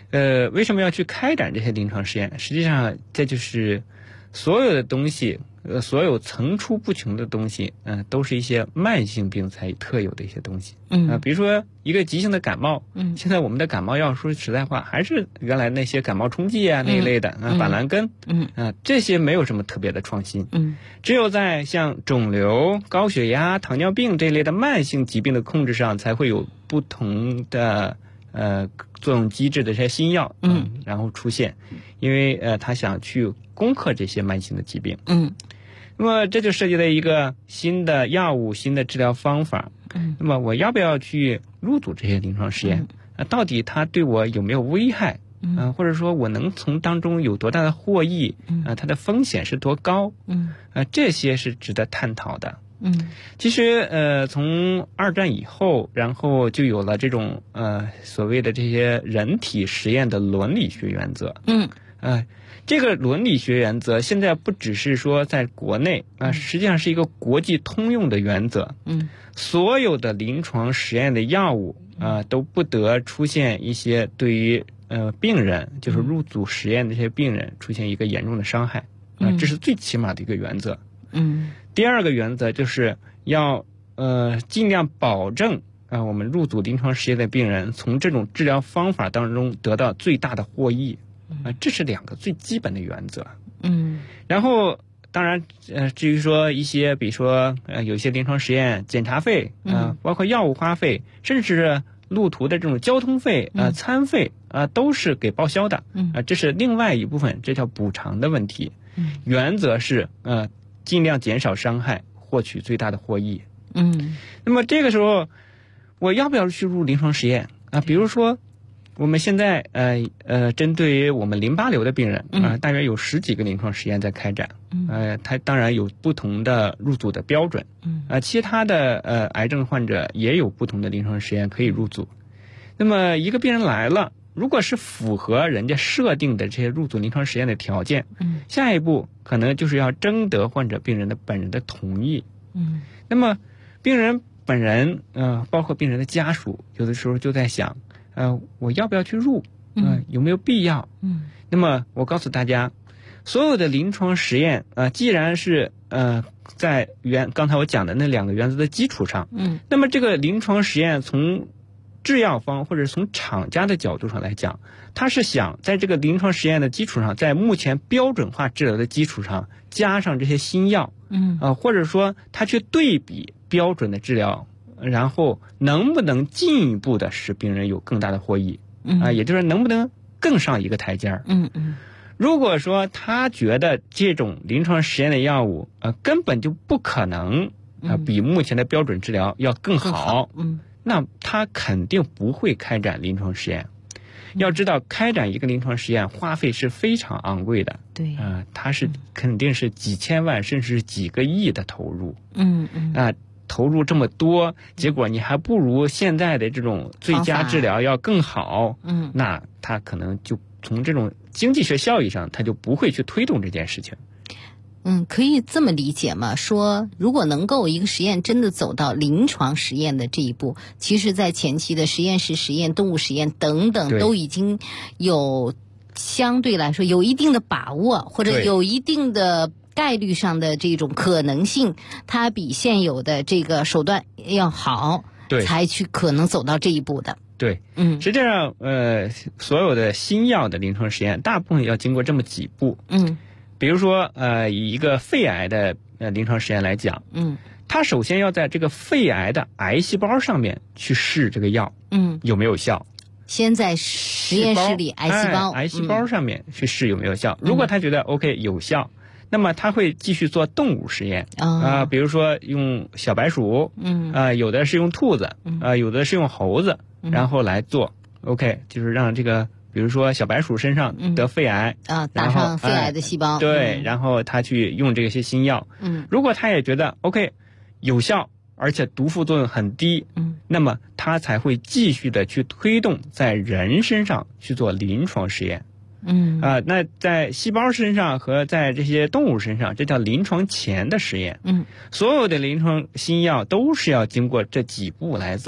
为什么要去开展这些临床实验？实际上，这就是所有的东西，所有层出不穷的东西，都是一些慢性病才特有的一些东西。比如说一个急性的感冒，现在我们的感冒药说实在话，还是原来那些感冒冲剂啊那一类的板蓝根，这些没有什么特别的创新。只有在像肿瘤、高血压、糖尿病这类的慢性疾病的控制上，才会有不同的作用机制的这些新药，然后出现，因为他想去攻克这些慢性的疾病。那么这就涉及到一个新的药物、新的治疗方法。那么我要不要去入组这些临床实验？到底它对我有没有危害？或者说我能从当中有多大的获益？它的风险是多高？这些是值得探讨的。其实从二战以后，然后就有了这种所谓的这些人体实验的伦理学原则。这个伦理学原则现在不只是说在国内实际上是一个国际通用的原则。所有的临床实验的药物都不得出现一些对于病人，就是入组实验的这些病人出现一个严重的伤害。这是最起码的一个原则。第二个原则就是要尽量保证我们入组临床实验的病人从这种治疗方法当中得到最大的获益。这是两个最基本的原则。然后当然至于说一些比如说有一些临床实验检查费包括药物花费，甚至是路途的这种交通费餐费都是给报销的。这是另外一部分，这叫补偿的问题。原则是尽量减少伤害，获取最大的获益。那么这个时候我要不要去入临床实验比如说我们现在针对于我们淋巴瘤的病人大约有10几个临床实验在开展。它当然有不同的入组的标准。其他的癌症患者也有不同的临床实验可以入组。那么一个病人来了，如果是符合人家设定的这些入组临床实验的条件，下一步可能就是要征得患者病人的本人的同意。那么病人本人包括病人的家属，有的时候就在想我要不要去入？有没有必要？那么我告诉大家，所有的临床实验既然是在刚才我讲的那2个原则的基础上，那么这个临床实验从制药方或者从厂家的角度上来讲，他是想在这个临床实验的基础上，在目前标准化治疗的基础上加上这些新药，或者说他去对比标准的治疗，然后能不能进一步的使病人有更大的获益，也就是能不能更上一个台阶儿。如果说他觉得这种临床实验的药物根本就不可能比目前的标准治疗要更好，那他肯定不会开展临床实验。要知道开展一个临床实验花费是非常昂贵的。 对它是肯定是几千万甚至是几个亿的投入。投入这么多，结果你还不如现在的这种最佳治疗要更好。那他可能就从这种经济学效益上，他就不会去推动这件事情。 可以这么理解吗？说如果能够一个实验真的走到临床实验的这一步，其实在前期的实验室实验、动物实验等等都已经有相对来说有一定的把握，或者有一定的概率上的这种可能性，它比现有的这个手段要好，才去可能走到这一步的。 对，实际上所有的新药的临床实验大部分要经过这么几步。比如说以一个肺癌的临床实验来讲，它首先要在这个肺癌的癌细胞上面去试这个药有没有效。 先在实验室里癌细胞上面去试有没有效。如果他觉得 OK 有效，那么他会继续做动物实验比如说用小白鼠，有的是用兔子，有的是用猴子，然后来做 OK， 就是让这个比如说小白鼠身上得肺癌打上肺癌的细胞， 对，然后他去用这些新药，如果他也觉得 OK 有效，而且毒副作用很低，那么他才会继续的去推动在人身上去做临床实验。那在细胞身上和在这些动物身上，这叫临床前的实验。所有的临床新药都是要经过这几步来走。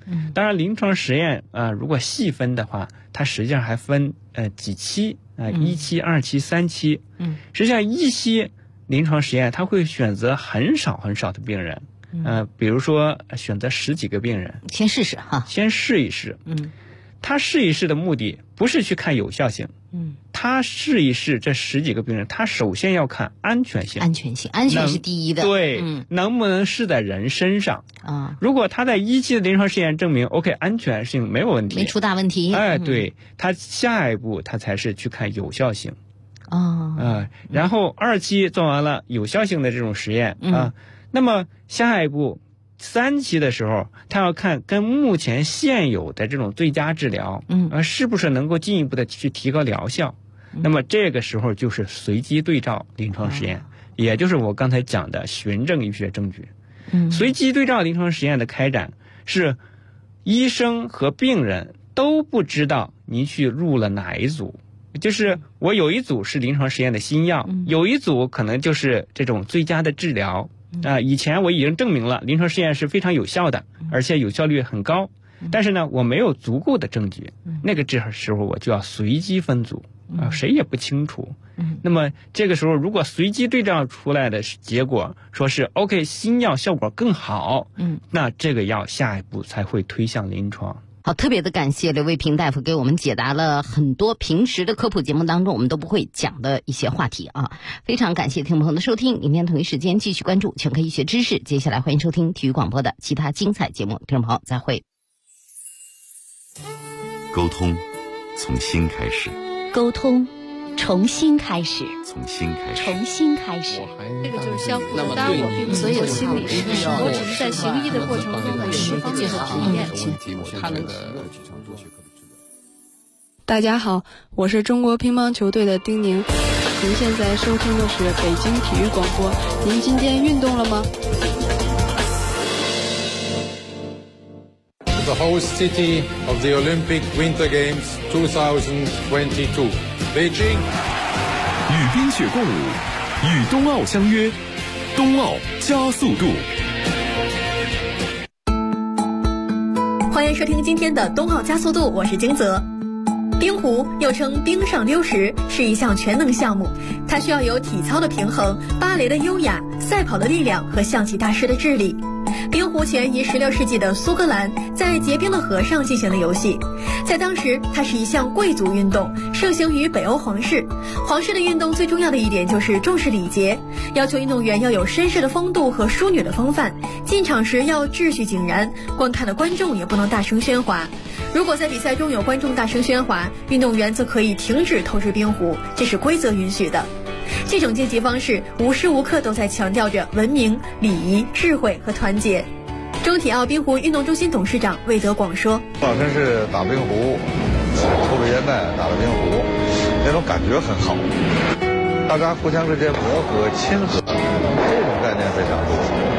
当然，临床实验如果细分的话，它实际上还分几期1期、2期、3期。实际上1期临床实验，它会选择很少的病人，比如说选择10几个病人， 先试试哈， 先试一试。他试一试的目的不是去看有效性，他试一试这10几个病人，他首先要看安全性。安全是第一的。 对，能不能试在人身上啊？如果他在1期的临床试验证明 OK 安全性没有问题， 没出大问题， 对，他下一步他才是去看有效性。然后2期做完了有效性的这种实验那么下一步3期的时候，他要看跟目前现有的这种最佳治疗，是不是能够进一步的去提高疗效。那么这个时候就是随机对照临床实验，也就是我刚才讲的循证医学证据。随机对照临床实验的开展是医生和病人都不知道你去入了哪一组，就是我有一组是临床实验的新药，有一组可能就是这种最佳的治疗。以前我已经证明了临床试验是非常有效的，而且有效率很高，但是呢，我没有足够的证据，那个时候我就要随机分组，谁也不清楚。那么这个时候，如果随机对照出来的结果说是 OK 新药效果更好，那这个药下一步才会推向临床。 好，特别的感谢刘卫平大夫给我们解答了很多平时的科普节目当中我们都不会讲的一些话题啊！非常感谢听众朋友的收听，明天同一时间继续关注全科医学知识。接下来欢迎收听体育广播的其他精彩节目，听众朋友再会。 沟通从心开始， 沟通重新开始， 从心开始， 重新开始。 这个就是相互的搭我，并所有心理师，我只是在行医的过程中的释放最好体验。 大家好，我是中国乒乓球队的丁宁，您现在收听的是北京体育广播。您今天运动了吗 ？The host city of the Olympic Winter Games 2022, Beijing. 与冰雪共舞，与冬奥相约，冬奥加速度。 欢迎收听今天的冬奥加速度，我是金泽。冰壶又称冰上溜石，是一项全能项目，它需要有体操的平衡、芭蕾的优雅、赛跑的力量和象棋大师的智力。冰壶起源于16世纪的苏格兰，在结冰的河上进行的游戏。在当时，它是一项贵族运动，盛行于北欧皇室。皇室的运动最重要的一点就是重视礼节，要求运动员要有绅士的风度和淑女的风范，进场时要秩序井然，观看的观众也不能大声喧哗。如果在比赛中有观众大声喧哗，运动员则可以停止投掷冰壶，这是规则允许的。这种竞技方式无时无刻都在强调着文明、礼仪、智慧和团结。中体奥冰壶运动中心董事长魏德广说：“ 老师是打冰壶，抽着烟袋打着冰壶，那种感觉很好，大家互相之间磨合、亲和，这种概念非常多。”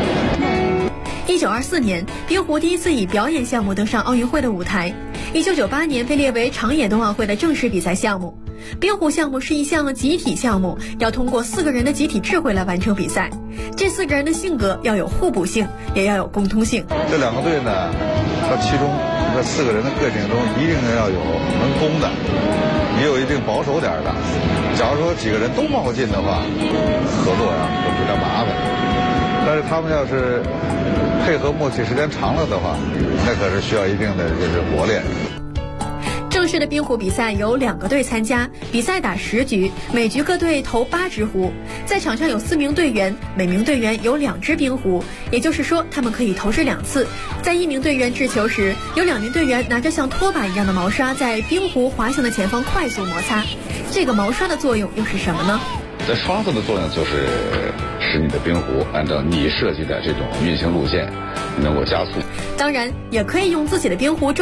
1924年，冰壶第一次以表演项目登上奥运会的舞台。1998年被列为长野冬奥会的正式比赛项目。冰壶项目是一项集体项目，要通过4个人的集体智慧来完成比赛。这4个人的性格要有互补性，也要有共通性。 这2个队呢，它其中这4个人的个性中，一定要有能攻的，也有一定保守点的。假如说几个人都冒进的话，合作呀就比较麻烦。但是他们要是配合默契时间长了的话，那可是需要一定的就是磨练。 正式的冰壶比赛有2个队参加，比赛打10局，每局各队投8只壶。在场上有4名队员，每名队员有2只冰壶，也就是说他们可以投掷2次。在1名队员掷球时，有2名队员拿着像拖把一样的毛刷在冰壶滑行的前方快速摩擦。这个毛刷的作用又是什么呢？ 这刷子的作用就是使你的冰壶按照你设计的这种运行路线能够加速。 当然，也可以用自己的冰壶